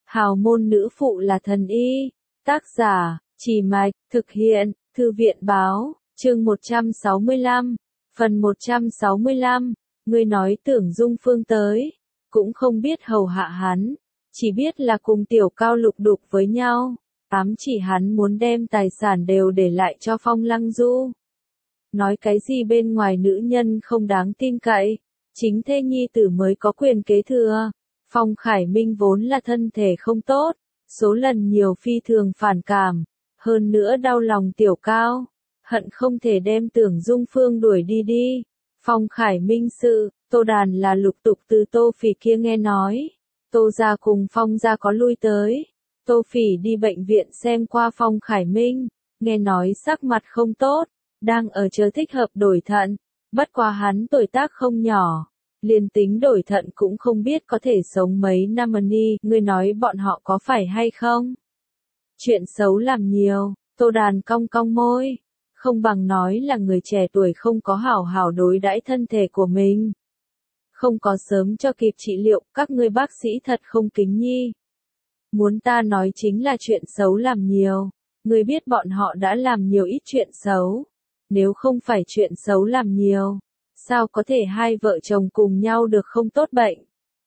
Hào môn nữ phụ là thần y. Tác giả, Trì Mạch, thực hiện, Thư viện Báo, chương 165, phần 165, ngươi nói tưởng Dung Phương tới, cũng không biết hầu hạ hắn, chỉ biết là cùng Tiểu Cao lục đục với nhau, ám chỉ hắn muốn đem tài sản đều để lại cho Phong Lăng Du. Nói cái gì bên ngoài nữ nhân không đáng tin cậy, chính thê nhi tử mới có quyền kế thừa. Phong Khải Minh vốn là thân thể không tốt, số lần nhiều phi thường phản cảm, hơn nữa đau lòng Tiểu Cao, hận không thể đem Tưởng Dung Phương đuổi đi. Phong Khải Minh sự, Tô Đàn là lục tục từ Tô Phỉ kia nghe nói, Tô gia cùng Phong gia có lui tới, Tô Phỉ đi bệnh viện xem qua Phong Khải Minh, nghe nói sắc mặt không tốt, đang ở chờ thích hợp đổi thận, bất quá hắn tuổi tác không nhỏ. Liền tính đổi thận cũng không biết có thể sống mấy năm đi, ngươi nói bọn họ có phải hay không? Chuyện xấu làm nhiều, Tô Đàn cong cong môi, không bằng nói là người trẻ tuổi không có hảo hảo đối đãi thân thể của mình. Không có sớm cho kịp trị liệu, các ngươi bác sĩ thật không kính nhi. Muốn ta nói chính là chuyện xấu làm nhiều, ngươi biết bọn họ đã làm nhiều ít chuyện xấu. Nếu không phải chuyện xấu làm nhiều, sao có thể hai vợ chồng cùng nhau được không tốt bệnh?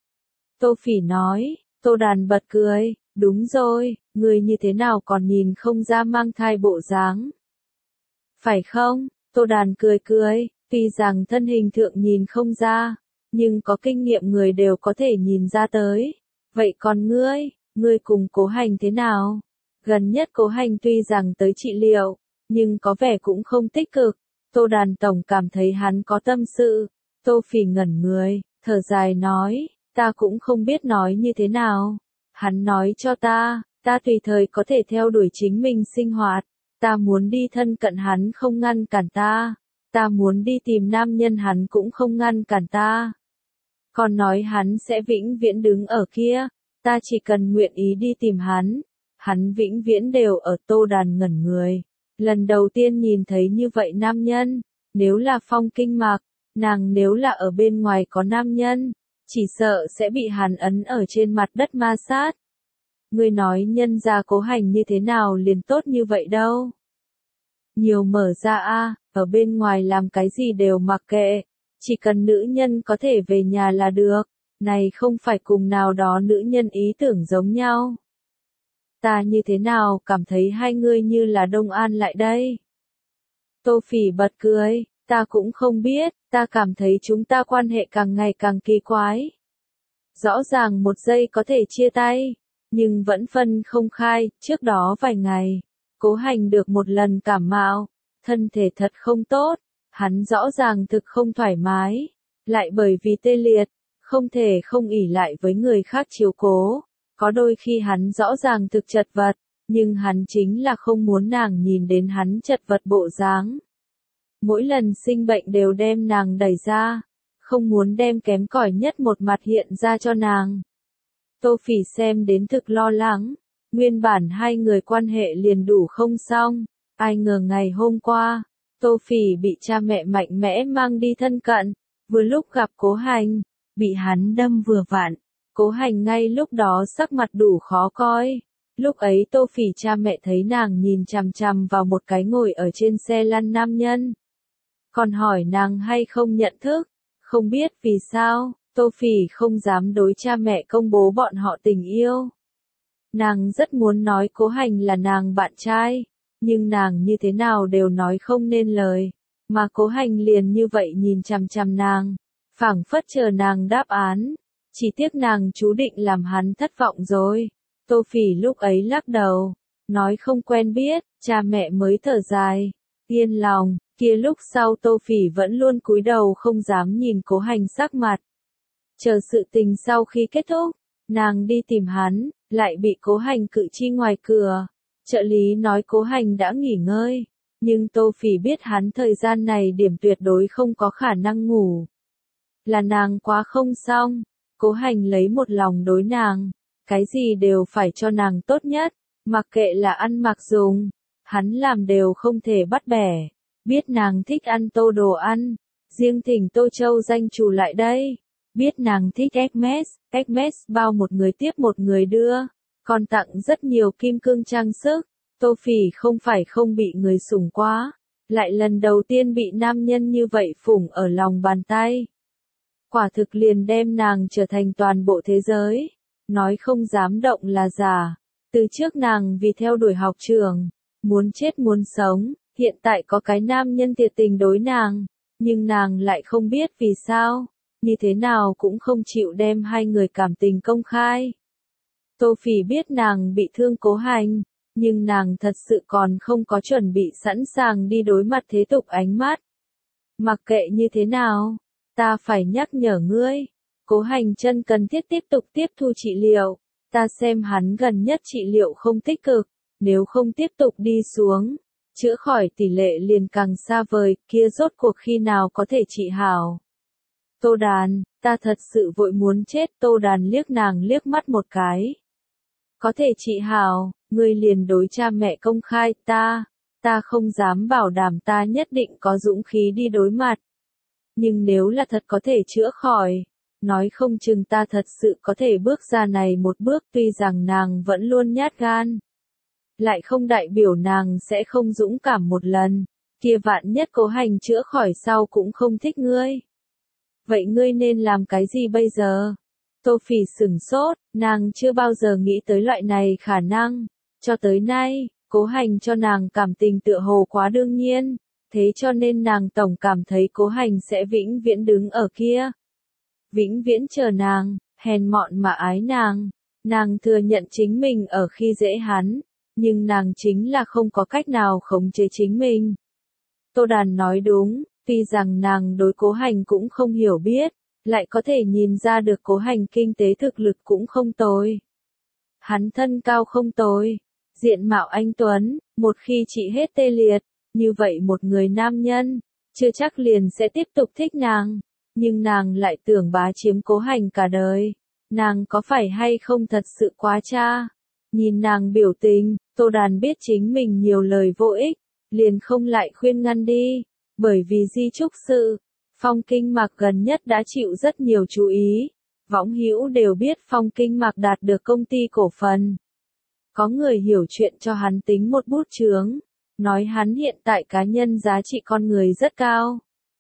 Tô Phỉ nói, Tô Đàn bật cười, đúng rồi, người như thế nào còn nhìn không ra mang thai bộ dáng. Phải không? Tô Đàn cười, tuy rằng thân hình thượng nhìn không ra, nhưng có kinh nghiệm người đều có thể nhìn ra tới. Vậy còn ngươi cùng Cố Hành thế nào? Gần nhất Cố Hành tuy rằng tới trị liệu, nhưng có vẻ cũng không tích cực. Tô Đàn tổng cảm thấy hắn có tâm sự. Tô Phỉ ngẩn người, thở dài nói, ta cũng không biết nói như thế nào. Hắn nói cho ta tùy thời có thể theo đuổi chính mình sinh hoạt. Ta muốn đi thân cận hắn không ngăn cản ta. Ta muốn đi tìm nam nhân hắn cũng không ngăn cản ta. Còn nói hắn sẽ vĩnh viễn đứng ở kia. Ta chỉ cần nguyện ý đi tìm hắn. Hắn vĩnh viễn đều ở. Tô Đàn ngẩn người. Lần đầu tiên nhìn thấy như vậy nam nhân, nếu là Phong Kinh Mạc, nàng nếu là ở bên ngoài có nam nhân, chỉ sợ sẽ bị hắn ấn ở trên mặt đất ma sát. Ngươi nói nhân gia Cố Hành như thế nào liền tốt như vậy đâu. Nhiều mở ra ở bên ngoài làm cái gì đều mặc kệ, chỉ cần nữ nhân có thể về nhà là được, này không phải cùng nào đó nữ nhân ý tưởng giống nhau. Ta như thế nào cảm thấy hai ngươi như là Đông An lại đây? Tô Phỉ bật cười, ta cũng không biết, ta cảm thấy chúng ta quan hệ càng ngày càng kỳ quái. Rõ ràng một giây có thể chia tay, nhưng vẫn phân không khai. Trước đó vài ngày, Cố Hành được một lần cảm mạo, thân thể thật không tốt, hắn rõ ràng thực không thoải mái, lại bởi vì tê liệt, không thể không ỷ lại với người khác chiếu cố. Có đôi khi hắn rõ ràng thực chật vật, nhưng hắn chính là không muốn nàng nhìn đến hắn chật vật bộ dáng. Mỗi lần sinh bệnh đều đem nàng đẩy ra, không muốn đem kém cỏi nhất một mặt hiện ra cho nàng. Tô Phỉ xem đến thực lo lắng, nguyên bản hai người quan hệ liền đủ không xong, ai ngờ ngày hôm qua, Tô Phỉ bị cha mẹ mạnh mẽ mang đi thân cận, vừa lúc gặp Cố Hành, bị hắn đâm vừa vặn. Cố Hành ngay lúc đó sắc mặt đủ khó coi. Lúc ấy Tô Phỉ cha mẹ thấy nàng nhìn chằm chằm vào một cái ngồi ở trên xe lăn nam nhân. Còn hỏi nàng hay không nhận thức. Không biết vì sao, Tô Phỉ không dám đối cha mẹ công bố bọn họ tình yêu. Nàng rất muốn nói Cố Hành là nàng bạn trai, nhưng nàng như thế nào đều nói không nên lời. Mà Cố Hành liền như vậy nhìn chằm chằm nàng, phảng phất chờ nàng đáp án. Chỉ tiếc nàng chú định làm hắn thất vọng rồi. Tô Phỉ lúc ấy lắc đầu, nói không quen biết, cha mẹ mới thở dài, yên lòng. Kia lúc sau Tô Phỉ vẫn luôn cúi đầu không dám nhìn Cố Hành sắc mặt. Chờ sự tình sau khi kết thúc, nàng đi tìm hắn, lại bị Cố Hành cự chi ngoài cửa. Trợ lý nói Cố Hành đã nghỉ ngơi, nhưng Tô Phỉ biết hắn thời gian này điểm tuyệt đối không có khả năng ngủ. Là nàng quá không xong. Cố Hành lấy một lòng đối nàng, cái gì đều phải cho nàng tốt nhất, mặc kệ là ăn mặc dùng, hắn làm đều không thể bắt bẻ. Biết nàng thích ăn Tô đồ ăn, riêng thỉnh Tô Châu danh chủ lại đây. Biết nàng thích Hermes bao một người tiếp một người đưa, còn tặng rất nhiều kim cương trang sức. Tô Phỉ không phải không bị người sủng quá, lại lần đầu tiên bị nam nhân như vậy phủng ở lòng bàn tay. Quả thực liền đem nàng trở thành toàn bộ thế giới, nói không dám động là giả. Từ trước nàng vì theo đuổi học trường, muốn chết muốn sống, hiện tại có cái nam nhân thiệt tình đối nàng, nhưng nàng lại không biết vì sao, như thế nào cũng không chịu đem hai người cảm tình công khai. Tô Phỉ biết nàng bị thương Cố Hành, nhưng nàng thật sự còn không có chuẩn bị sẵn sàng đi đối mặt thế tục ánh mắt. Mặc kệ như thế nào, ta phải nhắc nhở ngươi, Cố Hành chân cần thiết tiếp tục tiếp thu trị liệu, ta xem hắn gần nhất trị liệu không tích cực, nếu không tiếp tục đi xuống, chữa khỏi tỷ lệ liền càng xa vời, kia rốt cuộc khi nào có thể trị hảo. Tô Đàn, ta thật sự vội muốn chết. Tô Đàn liếc nàng liếc mắt một cái. Có thể trị hảo, ngươi liền đối cha mẹ công khai, ta không dám bảo đảm ta nhất định có dũng khí đi đối mặt. Nhưng nếu là thật có thể chữa khỏi, nói không chừng ta thật sự có thể bước ra này một bước. Tuy rằng nàng vẫn luôn nhát gan, lại không đại biểu nàng sẽ không dũng cảm một lần, kia vạn nhất Cố Hành chữa khỏi sau cũng không thích ngươi. Vậy ngươi nên làm cái gì bây giờ? Tô Phỉ sửng sốt, nàng chưa bao giờ nghĩ tới loại này khả năng. Cho tới nay, Cố Hành cho nàng cảm tình tựa hồ quá đương nhiên, thế cho nên nàng tổng cảm thấy Cố Hành sẽ vĩnh viễn đứng ở kia. Vĩnh viễn chờ nàng, hèn mọn mà ái nàng. Nàng thừa nhận chính mình ở khi dễ hắn, nhưng nàng chính là không có cách nào khống chế chính mình. Tô Đàn nói đúng, tuy rằng nàng đối Cố Hành cũng không hiểu biết, lại có thể nhìn ra được Cố Hành kinh tế thực lực cũng không tồi. Hắn thân cao không tồi, diện mạo anh tuấn, một khi trị hết tê liệt, như vậy một người nam nhân, chưa chắc liền sẽ tiếp tục thích nàng, nhưng nàng lại tưởng bá chiếm Cố Hành cả đời. Nàng có phải hay không thật sự quá cha? Nhìn nàng biểu tình, Tô Đàn biết chính mình nhiều lời vô ích, liền không lại khuyên ngăn đi, bởi vì di chúc sự, Phong Kinh Mạc gần nhất đã chịu rất nhiều chú ý, võng hữu đều biết Phong Kinh Mạc đạt được công ty cổ phần. Có người hiểu chuyện cho hắn tính một bút chướng, nói hắn hiện tại cá nhân giá trị con người rất cao.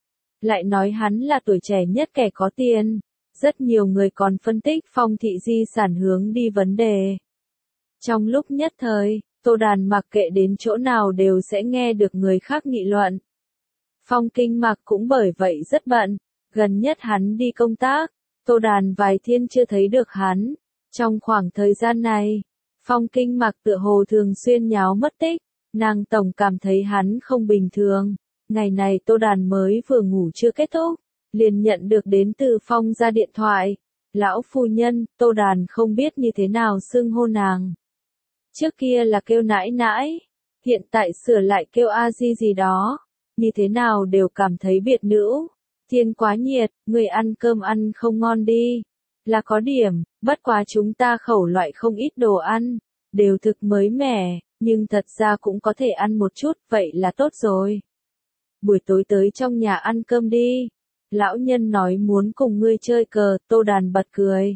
Lại nói hắn là tuổi trẻ nhất kẻ có tiền, rất nhiều người còn phân tích Phong thị di sản hướng đi vấn đề. Trong lúc nhất thời, Tô Đàn mặc kệ đến chỗ nào đều sẽ nghe được người khác nghị luận. Phong Kinh Mạc cũng bởi vậy rất bận, gần nhất hắn đi công tác, Tô Đàn vài thiên chưa thấy được hắn. Trong khoảng thời gian này, Phong Kinh Mạc tựa hồ thường xuyên nháo mất tích, nàng tổng cảm thấy hắn không bình thường. Ngày này Tô Đàn mới vừa ngủ chưa kết thúc, liền nhận được đến từ Phong ra điện thoại. Lão phu nhân, Tô Đàn không biết như thế nào xưng hô nàng. Trước kia là kêu nãi nãi, hiện tại sửa lại kêu a di gì đó, như thế nào đều cảm thấy biệt nữ. Thiên quá nhiệt, người ăn cơm ăn không ngon đi. Là có điểm, bất quá chúng ta khẩu loại không ít đồ ăn, đều thực mới mẻ, nhưng thật ra cũng có thể ăn một chút, vậy là tốt rồi. Buổi tối tới trong nhà ăn cơm đi. Lão nhân nói muốn cùng ngươi chơi cờ. Tô Đàn bật cười.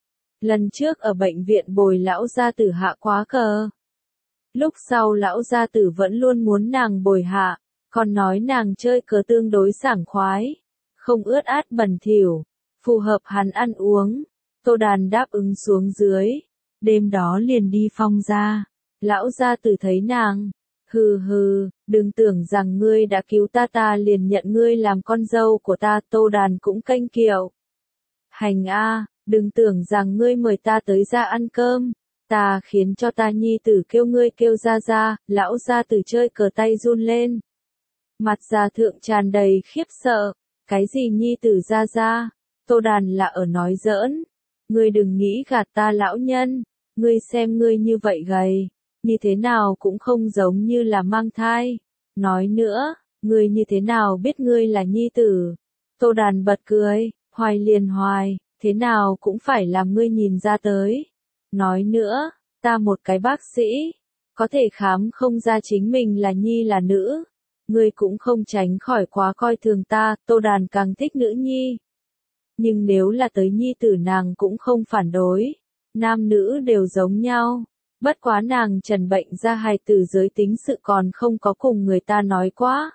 Lần trước ở bệnh viện bồi lão gia tử hạ quá cờ. Lúc sau lão gia tử vẫn luôn muốn nàng bồi hạ, còn nói nàng chơi cờ tương đối sảng khoái, không ướt át bẩn thỉu, phù hợp hắn ăn uống. Tô Đàn đáp ứng xuống dưới, đêm đó liền đi Phong ra. Lão gia tử thấy nàng, hừ hừ, đừng tưởng rằng ngươi đã cứu ta liền nhận ngươi làm con dâu của ta. Tô Đàn cũng kênh kiệu. Hành a, đừng tưởng rằng ngươi mời ta tới ra ăn cơm, ta khiến cho ta nhi tử kêu ngươi kêu ra. Lão gia tử chơi cờ tay run lên. Mặt già thượng tràn đầy khiếp sợ, cái gì nhi tử ra, Tô Đàn là ở nói giỡn. Ngươi đừng nghĩ gạt ta lão nhân, ngươi xem ngươi như vậy gầy, như thế nào cũng không giống như là mang thai. Nói nữa, ngươi như thế nào biết ngươi là nhi tử? Tô Đàn bật cười, hoài liền hoài, thế nào cũng phải làm ngươi nhìn ra tới. Nói nữa, ta một cái bác sĩ, có thể khám không ra chính mình là nhi là nữ. Ngươi cũng không tránh khỏi quá coi thường ta. Tô Đàn càng thích nữ nhi. Nhưng nếu là tới nhi tử nàng cũng không phản đối. nam nữ đều giống nhau. Bất quá nàng Trần bệnh ra hài tử giới tính sự còn không có cùng người ta nói quá.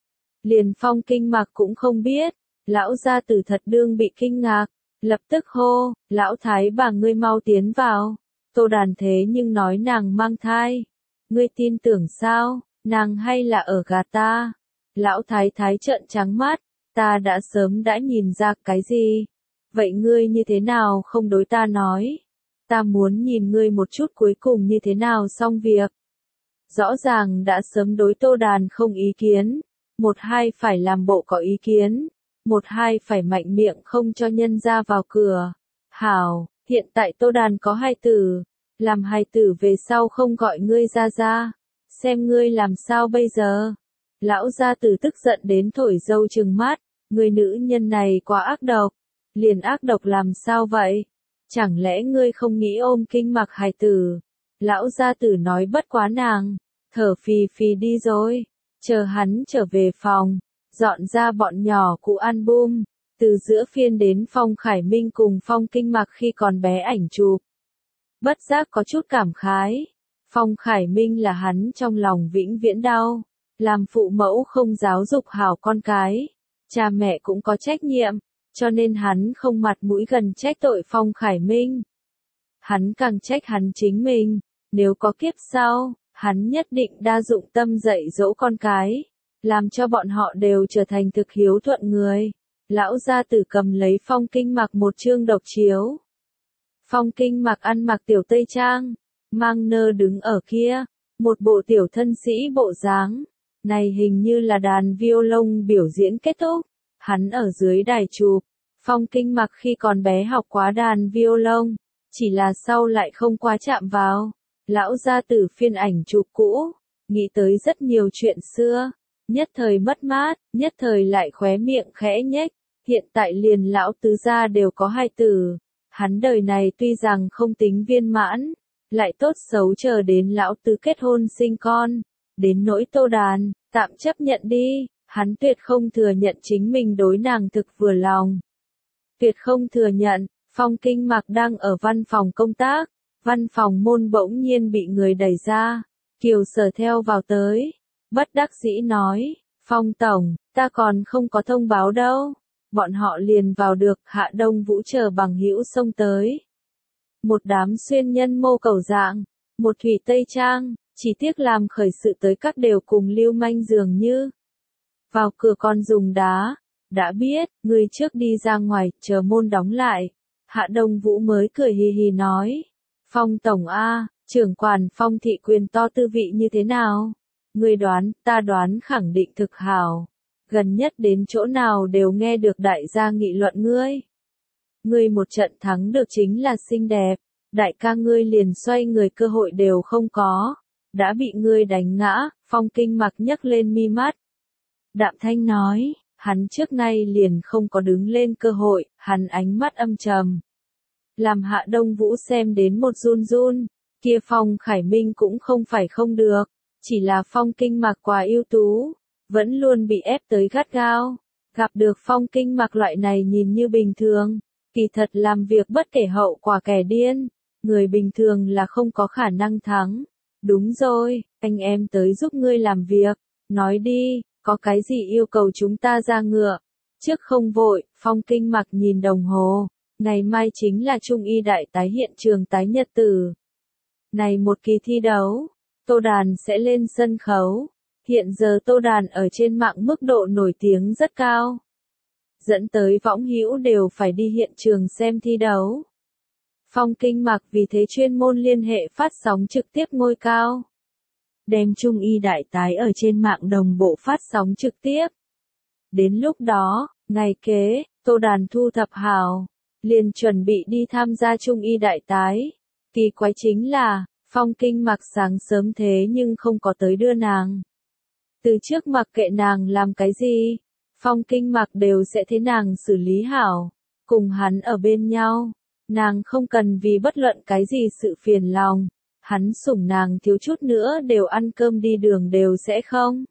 Liền Phong Kinh Mạc cũng không biết, lão gia tử thật đương bị kinh ngạc, lập tức hô, lão thái bà ngươi mau tiến vào. Tô Đàn thế nhưng nói nàng mang thai. Ngươi tin tưởng sao, nàng hay là ở gạt ta? Lão thái thái trợn trắng mắt, ta đã sớm đã nhìn ra cái gì? Vậy ngươi như thế nào không đối ta nói? Ta muốn nhìn ngươi một chút cuối cùng như thế nào xong việc. Rõ ràng đã sớm đối Tô Đàn không ý kiến, một hai phải làm bộ có ý kiến, một hai phải mạnh miệng không cho nhân ra vào cửa. Hảo, hiện tại Tô Đàn có hài tử, làm hài tử về sau không gọi ngươi ra ra, xem ngươi làm sao bây giờ. Lão gia tử tức giận đến thổi dâu trừng mắt, người nữ nhân này quá ác độc, liền ác độc làm sao vậy? Chẳng lẽ ngươi không nghĩ ôm Kinh Mạc hài tử? Lão gia tử nói bất quá nàng, thở phì phì đi rồi, chờ hắn trở về phòng, dọn ra bọn nhỏ cũ album, từ giữa phiên đến Phong Khải Minh cùng Phong Kinh Mạc khi còn bé ảnh chụp. Bất giác có chút cảm khái, Phong Khải Minh là hắn trong lòng vĩnh viễn đau, làm phụ mẫu không giáo dục hảo con cái, cha mẹ cũng có trách nhiệm, cho nên hắn không mặt mũi gần trách tội Phong Khải Minh. Hắn càng trách hắn chính mình, nếu có kiếp sau, hắn nhất định đa dụng tâm dạy dỗ con cái, làm cho bọn họ đều trở thành thực hiếu thuận người. Lão gia tử cầm lấy Phong Kinh Mạc một chương độc chiếu. Phong Kinh Mạc ăn mặc tiểu tây trang, mang nơ đứng ở kia, một bộ tiểu thân sĩ bộ dáng. Này hình như là đàn violon biểu diễn kết thúc, hắn ở dưới đài chụp. Phong Kinh Mạc khi còn bé học quá đàn violon, chỉ là sau lại không quá chạm vào. Lão gia tử phiên ảnh chụp cũ, nghĩ tới rất nhiều chuyện xưa, nhất thời mất mát, nhất thời lại khóe miệng khẽ nhếch. Hiện tại liền lão tứ gia đều có hài tử, hắn đời này tuy rằng không tính viên mãn, lại tốt xấu chờ đến lão tứ kết hôn sinh con. Đến nỗi Tô Đàn, tạm chấp nhận đi, hắn tuyệt không thừa nhận chính mình đối nàng thực vừa lòng. Tuyệt không thừa nhận, Phong Kinh Mạc đang ở văn phòng công tác, văn phòng môn bỗng nhiên bị người đẩy ra, Kiều Sở theo vào tới, bất đắc dĩ nói, Phong Tổng, ta còn không có thông báo đâu. Bọn họ liền vào được, Hạ Đông Vũ chờ bằng hữu xông tới. Một đám xuyên nhân mô cầu dạng, một thủy tây trang, chỉ tiếc làm khởi sự tới các đều cùng lưu manh dường như. Vào cửa con dùng đá, đã biết, người trước đi ra ngoài, chờ môn đóng lại. Hạ Đông Vũ mới cười hì hì nói, Phong Tổng A, trưởng quản Phong thị quyền to tư vị như thế nào? Người đoán, ta đoán khẳng định thực hảo. Gần nhất đến chỗ nào đều nghe được đại gia nghị luận ngươi. Ngươi một trận thắng được chính là xinh đẹp, đại ca ngươi liền xoay người cơ hội đều không có, đã bị ngươi đánh ngã. Phong Kinh Mạc nhấc lên mi mắt. Đạm thanh nói, hắn trước nay liền không có đứng lên cơ hội, hắn ánh mắt âm trầm. Làm Hạ Đông Vũ xem đến một run run, kia Phong Khải Minh cũng không phải không được, chỉ là Phong Kinh Mạc quá ưu tú, vẫn luôn bị ép tới gắt gao. Gặp được Phong Kinh Mạc loại này nhìn như bình thường, kỳ thật làm việc bất kể hậu quả kẻ điên, người bình thường là không có khả năng thắng. Đúng rồi, anh em tới giúp ngươi làm việc, nói đi, có cái gì yêu cầu chúng ta ra ngựa. Trước không vội, Phong Kinh Mạc nhìn đồng hồ, ngày mai chính là Trung y đại tái hiện trường tái nhật tử. Này một kỳ thi đấu, Tô Đàn sẽ lên sân khấu. Hiện giờ Tô Đàn ở trên mạng mức độ nổi tiếng rất cao, dẫn tới võng hữu đều phải đi hiện trường xem thi đấu. Phong Kinh Mạc vì thế chuyên môn liên hệ phát sóng trực tiếp ngôi cao, đem Trung y đại tái ở trên mạng đồng bộ phát sóng trực tiếp. Đến lúc đó, ngày kế, Tô Đàn thu thập hào, liền chuẩn bị đi tham gia Trung y đại tái. Kỳ quái chính là, Phong Kinh Mạc sáng sớm thế nhưng không có tới đưa nàng. Từ trước mặc kệ nàng làm cái gì, Phong Kinh Mạc đều sẽ thế nàng xử lý hảo, cùng hắn ở bên nhau, nàng không cần vì bất luận cái gì sự phiền lòng, hắn sủng nàng thiếu chút nữa đều ăn cơm đi đường đều sẽ không.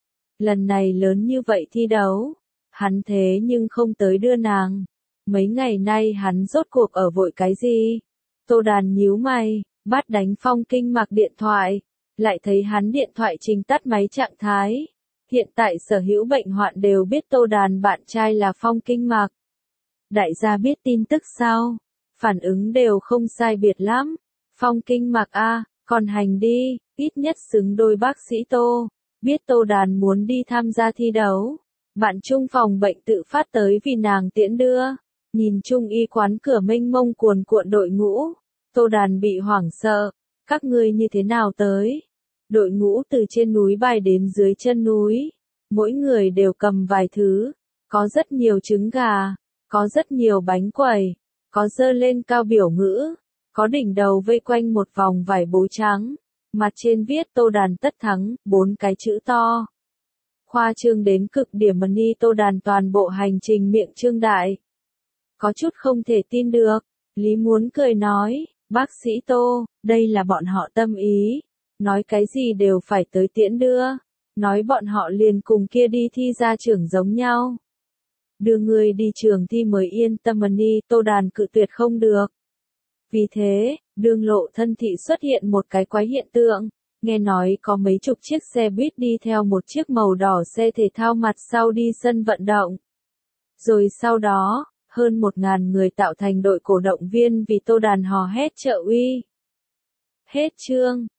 Lần này lớn như vậy thi đấu, hắn thế nhưng không tới đưa nàng, mấy ngày nay hắn rốt cuộc ở vội cái gì? Tô Đàn nhíu mày, bắt đánh Phong Kinh Mạc điện thoại, lại thấy hắn điện thoại trình tắt máy trạng thái. Hiện tại sở hữu bệnh hoạn đều biết Tô Đàn bạn trai là Phong Kinh Mạc. Đại gia biết tin tức sao? Phản ứng đều không sai biệt lắm. Phong Kinh Mạc a, còn hành đi, ít nhất xứng đôi bác sĩ Tô. Biết Tô Đàn muốn đi tham gia thi đấu. Bạn chung phòng bệnh tự phát tới vì nàng tiễn đưa. Nhìn chung y quán cửa mênh mông cuồn cuộn đội ngũ. Tô Đàn bị hoảng sợ. Các ngươi như thế nào tới? Đội ngũ từ trên núi bay đến dưới chân núi. Mỗi người đều cầm vài thứ. Có rất nhiều trứng gà. Có rất nhiều bánh quẩy. Có dơ lên cao biểu ngữ. Có đỉnh đầu vây quanh một vòng vải bố trắng. Mặt trên viết Tô Đàn tất thắng, 4 cái chữ to. Khoa trương đến cực điểm mani Tô Đàn toàn bộ hành trình miệng trương đại. Có chút không thể tin được. Lý muốn cười nói, bác sĩ Tô, đây là bọn họ tâm ý. Nói cái gì đều phải tới tiễn đưa. Nói bọn họ liền cùng kia đi thi ra trường giống nhau. Đưa người đi trường thi mới yên tâm mani Tô Đàn cự tuyệt không được. Vì thế, đường lộ thân thị xuất hiện một cái quái hiện tượng. Nghe nói có mấy chục chiếc xe buýt đi theo một chiếc màu đỏ xe thể thao mặt sau đi sân vận động. Rồi sau đó, hơn 1.000 người tạo thành đội cổ động viên vì Tô Đàn hò hét trợ uy. Hết chương.